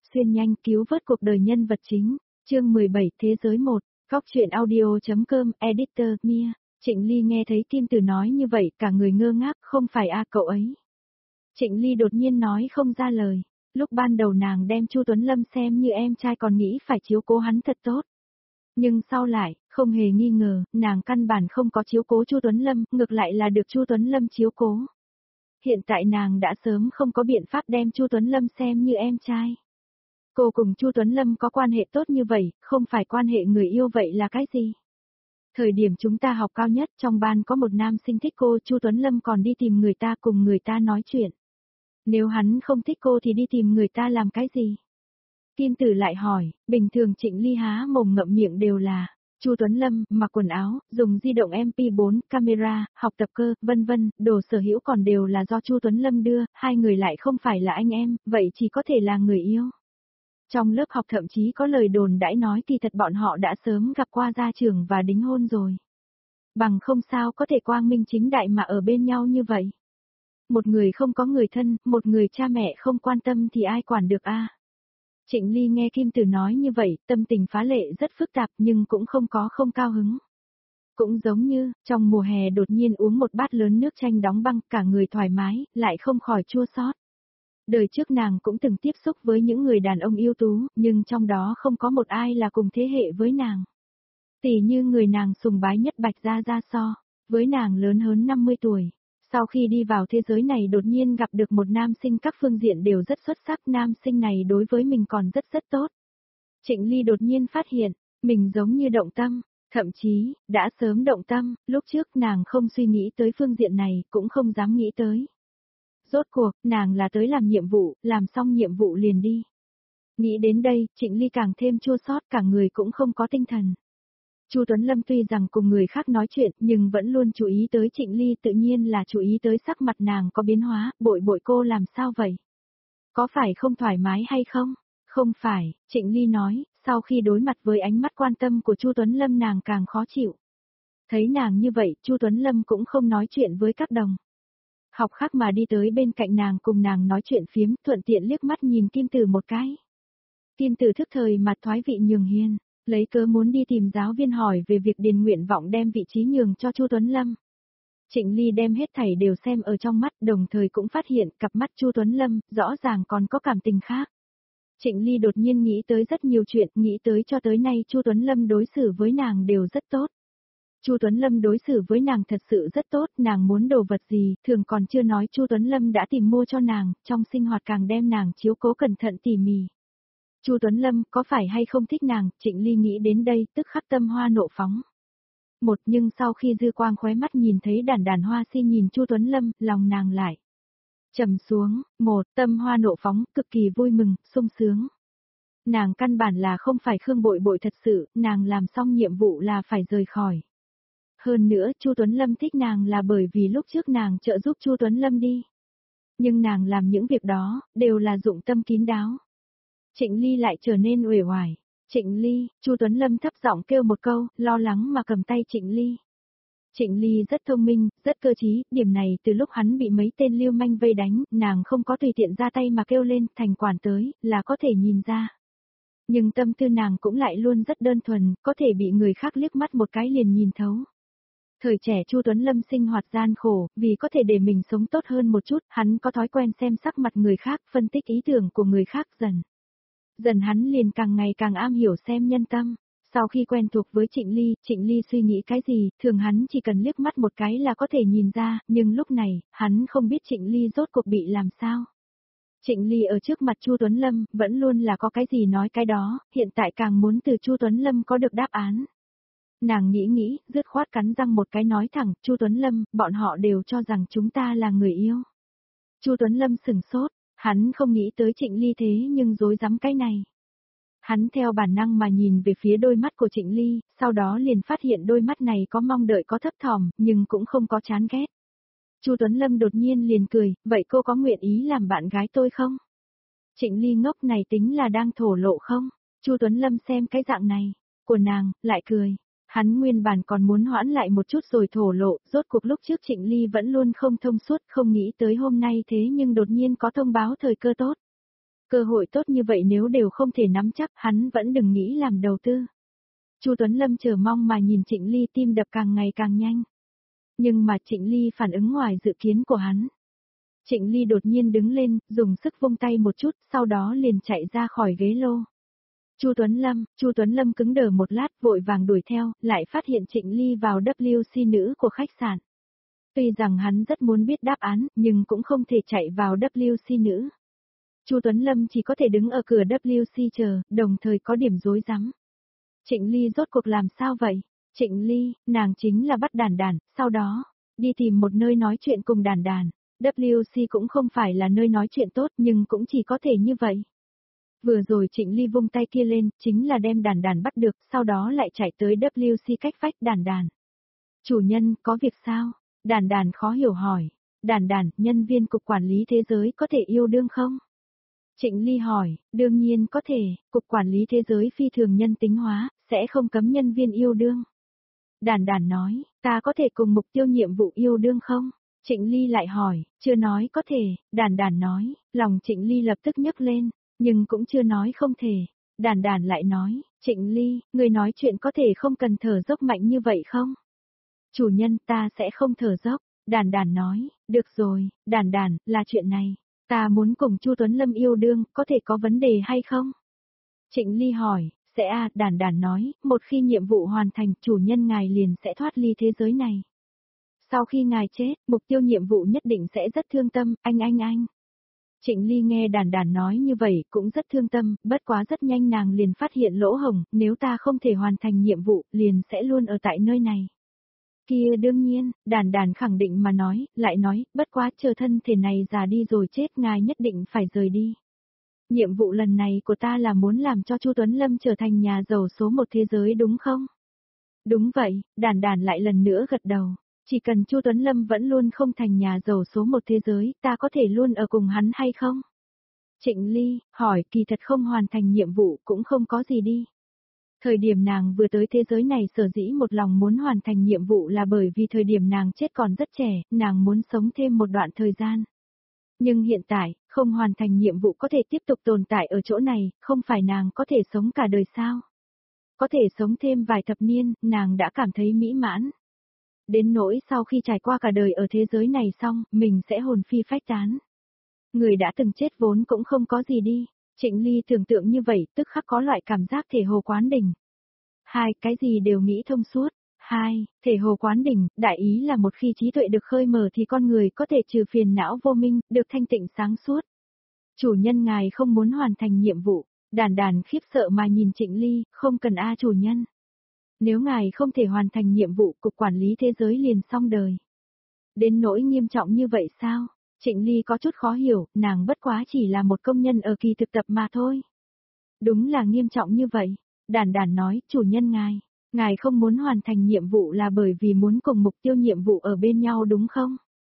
xuyên nhanh cứu vớt cuộc đời nhân vật chính. Chương 17 Thế giới 1, Góc truyện audio.com, Editor, Mia. Trịnh Ly nghe thấy Kim Tử nói như vậy, cả người ngơ ngác, không phải cậu ấy. Trịnh Ly đột nhiên nói không ra lời. Lúc ban đầu nàng đem Chu Tuấn Lâm xem như em trai còn nghĩ phải chiếu cố hắn thật tốt. Nhưng sau lại, không hề nghi ngờ, nàng căn bản không có chiếu cố Chu Tuấn Lâm, ngược lại là được Chu Tuấn Lâm chiếu cố. Hiện tại nàng đã sớm không có biện pháp đem Chu Tuấn Lâm xem như em trai. Cô cùng Chu Tuấn Lâm có quan hệ tốt như vậy, không phải quan hệ người yêu vậy là cái gì? Thời điểm chúng ta học cao nhất, trong ban có một nam sinh thích cô, Chu Tuấn Lâm còn đi tìm người ta cùng người ta nói chuyện. Nếu hắn không thích cô thì đi tìm người ta làm cái gì? Kim Tử lại hỏi, bình thường Trịnh Ly há mồm ngậm miệng đều là Chu Tuấn Lâm, mặc quần áo, dùng di động MP4, camera, học tập cơ, vân vân, đồ sở hữu còn đều là do Chu Tuấn Lâm đưa, hai người lại không phải là anh em, vậy chỉ có thể là người yêu. Trong lớp học thậm chí có lời đồn đãi nói kỳ thật bọn họ đã sớm gặp qua gia trưởng và đính hôn rồi. Bằng không sao có thể quang minh chính đại mà ở bên nhau như vậy. Một người không có người thân, một người cha mẹ không quan tâm thì ai quản được a? Trịnh Ly nghe Kim Tử nói như vậy, tâm tình phá lệ rất phức tạp nhưng cũng không cao hứng. Cũng giống như, trong mùa hè đột nhiên uống một bát lớn nước chanh đóng băng, cả người thoải mái, lại không khỏi chua xót. Đời trước nàng cũng từng tiếp xúc với những người đàn ông ưu tú, nhưng trong đó không có một ai là cùng thế hệ với nàng. Tỉ như người nàng sùng bái nhất Bạch Gia Gia So, với nàng lớn hơn 50 tuổi. Sau khi đi vào thế giới này đột nhiên gặp được một nam sinh các phương diện đều rất xuất sắc, nam sinh này đối với mình còn rất tốt. Trịnh Ly đột nhiên phát hiện, mình giống như động tâm, thậm chí, đã sớm động tâm, lúc trước nàng không suy nghĩ tới phương diện này, cũng không dám nghĩ tới. Rốt cuộc, nàng là tới làm nhiệm vụ, làm xong nhiệm vụ liền đi. Nghĩ đến đây, Trịnh Ly càng thêm chua xót, cả người cũng không có tinh thần. Chu Tuấn Lâm tuy rằng cùng người khác nói chuyện, nhưng vẫn luôn chú ý tới Trịnh Ly, tự nhiên là chú ý tới sắc mặt nàng có biến hóa, bội cô làm sao vậy? Có phải không thoải mái hay không? Không phải, Trịnh Ly nói, sau khi đối mặt với ánh mắt quan tâm của Chu Tuấn Lâm nàng càng khó chịu. Thấy nàng như vậy, Chu Tuấn Lâm cũng không nói chuyện với các đồng học khác mà đi tới bên cạnh nàng cùng nàng nói chuyện phiếm, thuận tiện liếc mắt nhìn Kim Tử một cái. Kim Tử thức thời mà thoái vị nhường hiên, lấy cớ muốn đi tìm giáo viên hỏi về việc điền nguyện vọng đem vị trí nhường cho Chu Tuấn Lâm. Trịnh Ly đem hết thảy đều xem ở trong mắt, đồng thời cũng phát hiện cặp mắt Chu Tuấn Lâm rõ ràng còn có cảm tình khác. Trịnh Ly đột nhiên nghĩ tới rất nhiều chuyện, nghĩ tới cho tới nay Chu Tuấn Lâm đối xử với nàng đều rất tốt. Chu Tuấn Lâm đối xử với nàng thật sự rất tốt, nàng muốn đồ vật gì, thường còn chưa nói Chu Tuấn Lâm đã tìm mua cho nàng, trong sinh hoạt càng đem nàng chiếu cố cẩn thận tỉ mỉ. Chu Tuấn Lâm có phải hay không thích nàng, Trịnh Ly nghĩ đến đây, tức khắc tâm hoa nộ phóng. Nhưng sau khi dư quang khóe mắt nhìn thấy đàn hoa si nhìn Chu Tuấn Lâm, lòng nàng lại trầm xuống, tâm hoa nộ phóng, cực kỳ vui mừng, sung sướng. Nàng căn bản là không phải Khương Bội thật sự, nàng làm xong nhiệm vụ là phải rời khỏi. Hơn nữa, Chu Tuấn Lâm thích nàng là bởi vì lúc trước nàng trợ giúp Chu Tuấn Lâm đi. Nhưng nàng làm những việc đó, đều là dụng tâm kín đáo. Trịnh Ly lại trở nên uể oải. Trịnh Ly, Chu Tuấn Lâm thấp giọng kêu một câu, lo lắng mà cầm tay Trịnh Ly. Trịnh Ly rất thông minh, rất cơ trí, điểm này từ lúc hắn bị mấy tên lưu manh vây đánh, nàng không có tùy tiện ra tay mà kêu lên, thành quản tới, là có thể nhìn ra. Nhưng tâm tư nàng cũng lại luôn rất đơn thuần, có thể bị người khác liếc mắt một cái liền nhìn thấu. Thời trẻ Chu Tuấn Lâm sinh hoạt gian khổ, vì có thể để mình sống tốt hơn một chút, hắn có thói quen xem sắc mặt người khác, phân tích ý tưởng của người khác dần hắn liền càng ngày càng am hiểu xem nhân tâm. Sau khi quen thuộc với Trịnh Ly suy nghĩ cái gì, thường hắn chỉ cần liếc mắt một cái là có thể nhìn ra, nhưng lúc này, hắn không biết Trịnh Ly rốt cuộc bị làm sao. Trịnh Ly ở trước mặt Chu Tuấn Lâm, vẫn luôn là có cái gì nói cái đó, hiện tại càng muốn từ Chu Tuấn Lâm có được đáp án. Nàng nghĩ, dứt khoát cắn răng một cái nói thẳng, Chu Tuấn Lâm, bọn họ đều cho rằng chúng ta là người yêu. Chu Tuấn Lâm sừng sốt, hắn không nghĩ tới Trịnh Ly thế nhưng dối rắm cái này. Hắn theo bản năng mà nhìn về phía đôi mắt của Trịnh Ly, sau đó liền phát hiện đôi mắt này có mong đợi có thấp thỏm, nhưng cũng không có chán ghét. Chu Tuấn Lâm đột nhiên liền cười, vậy cô có nguyện ý làm bạn gái tôi không? Trịnh Ly ngốc này tính là đang thổ lộ không? Chu Tuấn Lâm xem cái dạng này của nàng, lại cười. Hắn nguyên bản còn muốn hoãn lại một chút rồi thổ lộ, rốt cuộc lúc trước Trịnh Ly vẫn luôn không thông suốt, không nghĩ tới hôm nay thế nhưng đột nhiên có thông báo thời cơ tốt. Cơ hội tốt như vậy nếu đều không thể nắm chắc, hắn vẫn đừng nghĩ làm đầu tư. Chu Tuấn Lâm chờ mong mà nhìn Trịnh Ly, tim đập càng ngày càng nhanh. Nhưng mà Trịnh Ly phản ứng ngoài dự kiến của hắn. Trịnh Ly đột nhiên đứng lên, dùng sức vung tay một chút, sau đó liền chạy ra khỏi ghế lô. Chu Tuấn Lâm cứng đờ một lát, vội vàng đuổi theo, lại phát hiện Trịnh Ly vào WC nữ của khách sạn. Tuy rằng hắn rất muốn biết đáp án, nhưng cũng không thể chạy vào WC nữ. Chu Tuấn Lâm chỉ có thể đứng ở cửa WC chờ, đồng thời có điểm rối rắm. Trịnh Ly rốt cuộc làm sao vậy? Trịnh Ly, nàng chính là bắt Đàn Đàn, sau đó, đi tìm một nơi nói chuyện cùng Đàn Đàn. WC cũng không phải là nơi nói chuyện tốt nhưng cũng chỉ có thể như vậy. Vừa rồi Trịnh Ly vung tay kia lên, chính là đem Đàn Đàn bắt được, sau đó lại chạy tới WC cách vách Đàn Đàn. Chủ nhân, có việc sao? Đàn Đàn khó hiểu hỏi. Đàn Đàn, nhân viên cục quản lý thế giới có thể yêu đương không? Trịnh Ly hỏi, đương nhiên có thể, cục quản lý thế giới phi thường nhân tính hóa, sẽ không cấm nhân viên yêu đương. Đàn Đàn nói, ta có thể cùng mục tiêu nhiệm vụ yêu đương không? Trịnh Ly lại hỏi, chưa nói có thể, Đàn Đàn nói, lòng Trịnh Ly lập tức nhấc lên, nhưng cũng chưa nói không thể. Đàn Đàn lại nói, Trịnh Ly, người nói chuyện có thể không cần thở dốc mạnh như vậy không? Chủ nhân, ta sẽ không thở dốc. Đàn Đàn nói, được rồi, Đàn Đàn, là chuyện này. Ta muốn cùng Chu Tuấn Lâm yêu đương, có thể có vấn đề hay không? Trịnh Ly hỏi, sẽ Đàn Đàn nói, một khi nhiệm vụ hoàn thành, chủ nhân ngài liền sẽ thoát ly thế giới này. Sau khi ngài chết, mục tiêu nhiệm vụ nhất định sẽ rất thương tâm, anh. Trịnh Ly nghe Đàn Đàn nói như vậy, cũng rất thương tâm, bất quá rất nhanh nàng liền phát hiện lỗ hổng, nếu ta không thể hoàn thành nhiệm vụ, liền sẽ luôn ở tại nơi này. Kia đương nhiên, Đàn Đàn khẳng định mà nói, lại nói, bất quá chờ thân thể này già đi rồi chết ngài nhất định phải rời đi. Nhiệm vụ lần này của ta là muốn làm cho Chu Tuấn Lâm trở thành nhà giàu số một thế giới đúng không? Đúng vậy, Đàn Đàn lại lần nữa gật đầu. Chỉ cần Chu Tuấn Lâm vẫn luôn không thành nhà giàu số một thế giới, ta có thể luôn ở cùng hắn hay không? Trịnh Ly, hỏi kỳ thật không hoàn thành nhiệm vụ cũng không có gì đi. Thời điểm nàng vừa tới thế giới này sở dĩ một lòng muốn hoàn thành nhiệm vụ là bởi vì thời điểm nàng chết còn rất trẻ, nàng muốn sống thêm một đoạn thời gian. Nhưng hiện tại, không hoàn thành nhiệm vụ có thể tiếp tục tồn tại ở chỗ này, không phải nàng có thể sống cả đời sao? Có thể sống thêm vài thập niên, nàng đã cảm thấy mỹ mãn. Đến nỗi sau khi trải qua cả đời ở thế giới này xong, mình sẽ hồn phi phách tán. Người đã từng chết vốn cũng không có gì đi. Trịnh Ly tưởng tượng như vậy, tức khắc có loại cảm giác thể hồ quán đỉnh. Hai, cái gì đều nghĩ thông suốt. Hai, thể hồ quán đỉnh, đại ý là một khi trí tuệ được khơi mở thì con người có thể trừ phiền não vô minh, được thanh tịnh sáng suốt. Chủ nhân ngài không muốn hoàn thành nhiệm vụ. Đàn Đàn khiếp sợ mà nhìn Trịnh Ly, không cần chủ nhân. Nếu ngài không thể hoàn thành nhiệm vụ, cục quản lý thế giới liền xong đời. Đến nỗi nghiêm trọng như vậy sao? Trịnh Ly có chút khó hiểu, nàng bất quá chỉ là một công nhân ở kỳ thực tập mà thôi. Đúng là nghiêm trọng như vậy. Đàn Đàn nói, chủ nhân ngài không muốn hoàn thành nhiệm vụ là bởi vì muốn cùng mục tiêu nhiệm vụ ở bên nhau đúng không?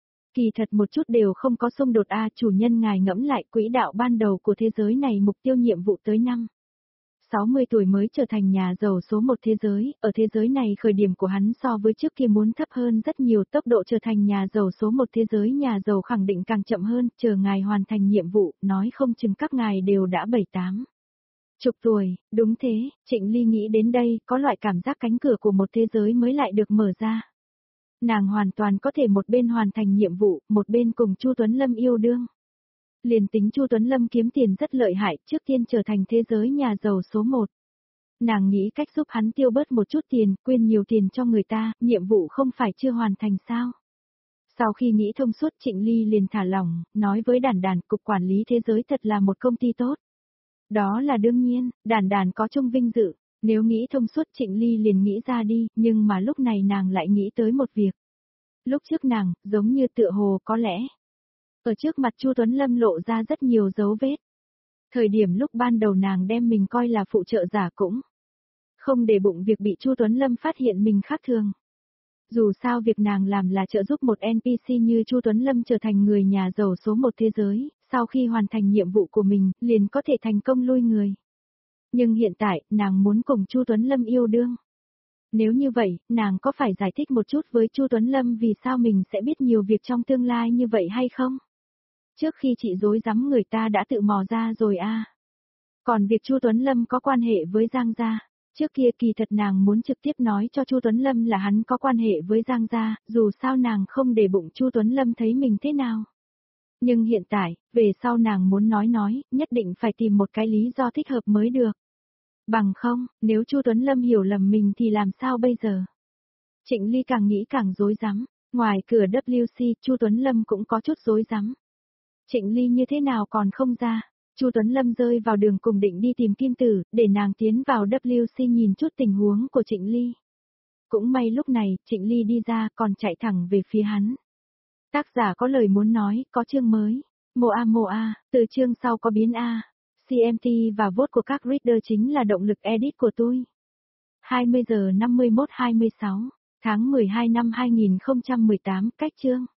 Kỳ thật một chút đều không có xung đột chủ nhân ngài ngẫm lại quỹ đạo ban đầu của thế giới này mục tiêu nhiệm vụ tới năm 60 tuổi mới trở thành nhà giàu số một thế giới, ở thế giới này khởi điểm của hắn so với trước kia muốn thấp hơn rất nhiều, tốc độ trở thành nhà giàu số một thế giới nhà giàu khẳng định càng chậm hơn, chờ ngài hoàn thành nhiệm vụ, nói không chừng các ngài đều đã 7-8 chục tuổi, đúng thế, Trịnh Ly nghĩ đến đây, có loại cảm giác cánh cửa của một thế giới mới lại được mở ra. Nàng hoàn toàn có thể một bên hoàn thành nhiệm vụ, một bên cùng Chu Tuấn Lâm yêu đương. Liền tính Chu Tuấn Lâm kiếm tiền rất lợi hại, trước tiên trở thành thế giới nhà giàu số 1. Nàng nghĩ cách giúp hắn tiêu bớt một chút tiền, quyên nhiều tiền cho người ta, nhiệm vụ không phải chưa hoàn thành sao. Sau khi nghĩ thông suốt Trịnh Ly liền thả lỏng, nói với Đàn Đàn, cục quản lý thế giới thật là một công ty tốt. Đó là đương nhiên, Đàn Đàn có chung vinh dự, nếu nghĩ thông suốt Trịnh Ly liền nghĩ ra đi, nhưng mà lúc này nàng lại nghĩ tới một việc. Lúc trước nàng, giống như tựa hồ có lẽ. Ở trước mặt Chu Tuấn Lâm lộ ra rất nhiều dấu vết. Thời điểm lúc ban đầu nàng đem mình coi là phụ trợ giả cũng không để bụng việc bị Chu Tuấn Lâm phát hiện mình khác thường. Dù sao việc nàng làm là trợ giúp một NPC như Chu Tuấn Lâm trở thành người nhà giàu số một thế giới, sau khi hoàn thành nhiệm vụ của mình, liền có thể thành công lui người. Nhưng hiện tại, nàng muốn cùng Chu Tuấn Lâm yêu đương. Nếu như vậy, nàng có phải giải thích một chút với Chu Tuấn Lâm vì sao mình sẽ biết nhiều việc trong tương lai như vậy hay không? Trước khi chị dối rắm người ta đã tự mò ra rồi a. Còn việc Chu Tuấn Lâm có quan hệ với Giang gia, trước kia kỳ thật nàng muốn trực tiếp nói cho Chu Tuấn Lâm là hắn có quan hệ với Giang gia, dù sao nàng không để bụng Chu Tuấn Lâm thấy mình thế nào. Nhưng hiện tại, về sau nàng muốn nói, nhất định phải tìm một cái lý do thích hợp mới được. Bằng không, nếu Chu Tuấn Lâm hiểu lầm mình thì làm sao bây giờ? Trịnh Ly càng nghĩ càng rối rắm, ngoài cửa WC, Chu Tuấn Lâm cũng có chút rối rắm. Trịnh Ly như thế nào còn không ra? Chu Tuấn Lâm rơi vào đường cùng định đi tìm Kim Tử, để nàng tiến vào WC nhìn chút tình huống của Trịnh Ly. Cũng may lúc này, Trịnh Ly đi ra còn chạy thẳng về phía hắn. Tác giả có lời muốn nói, có chương mới. Moa, từ chương sau có biến A. CMT và vote của các reader chính là động lực edit của tôi. 20 giờ 51-26, tháng 12 năm 2018, cách chương.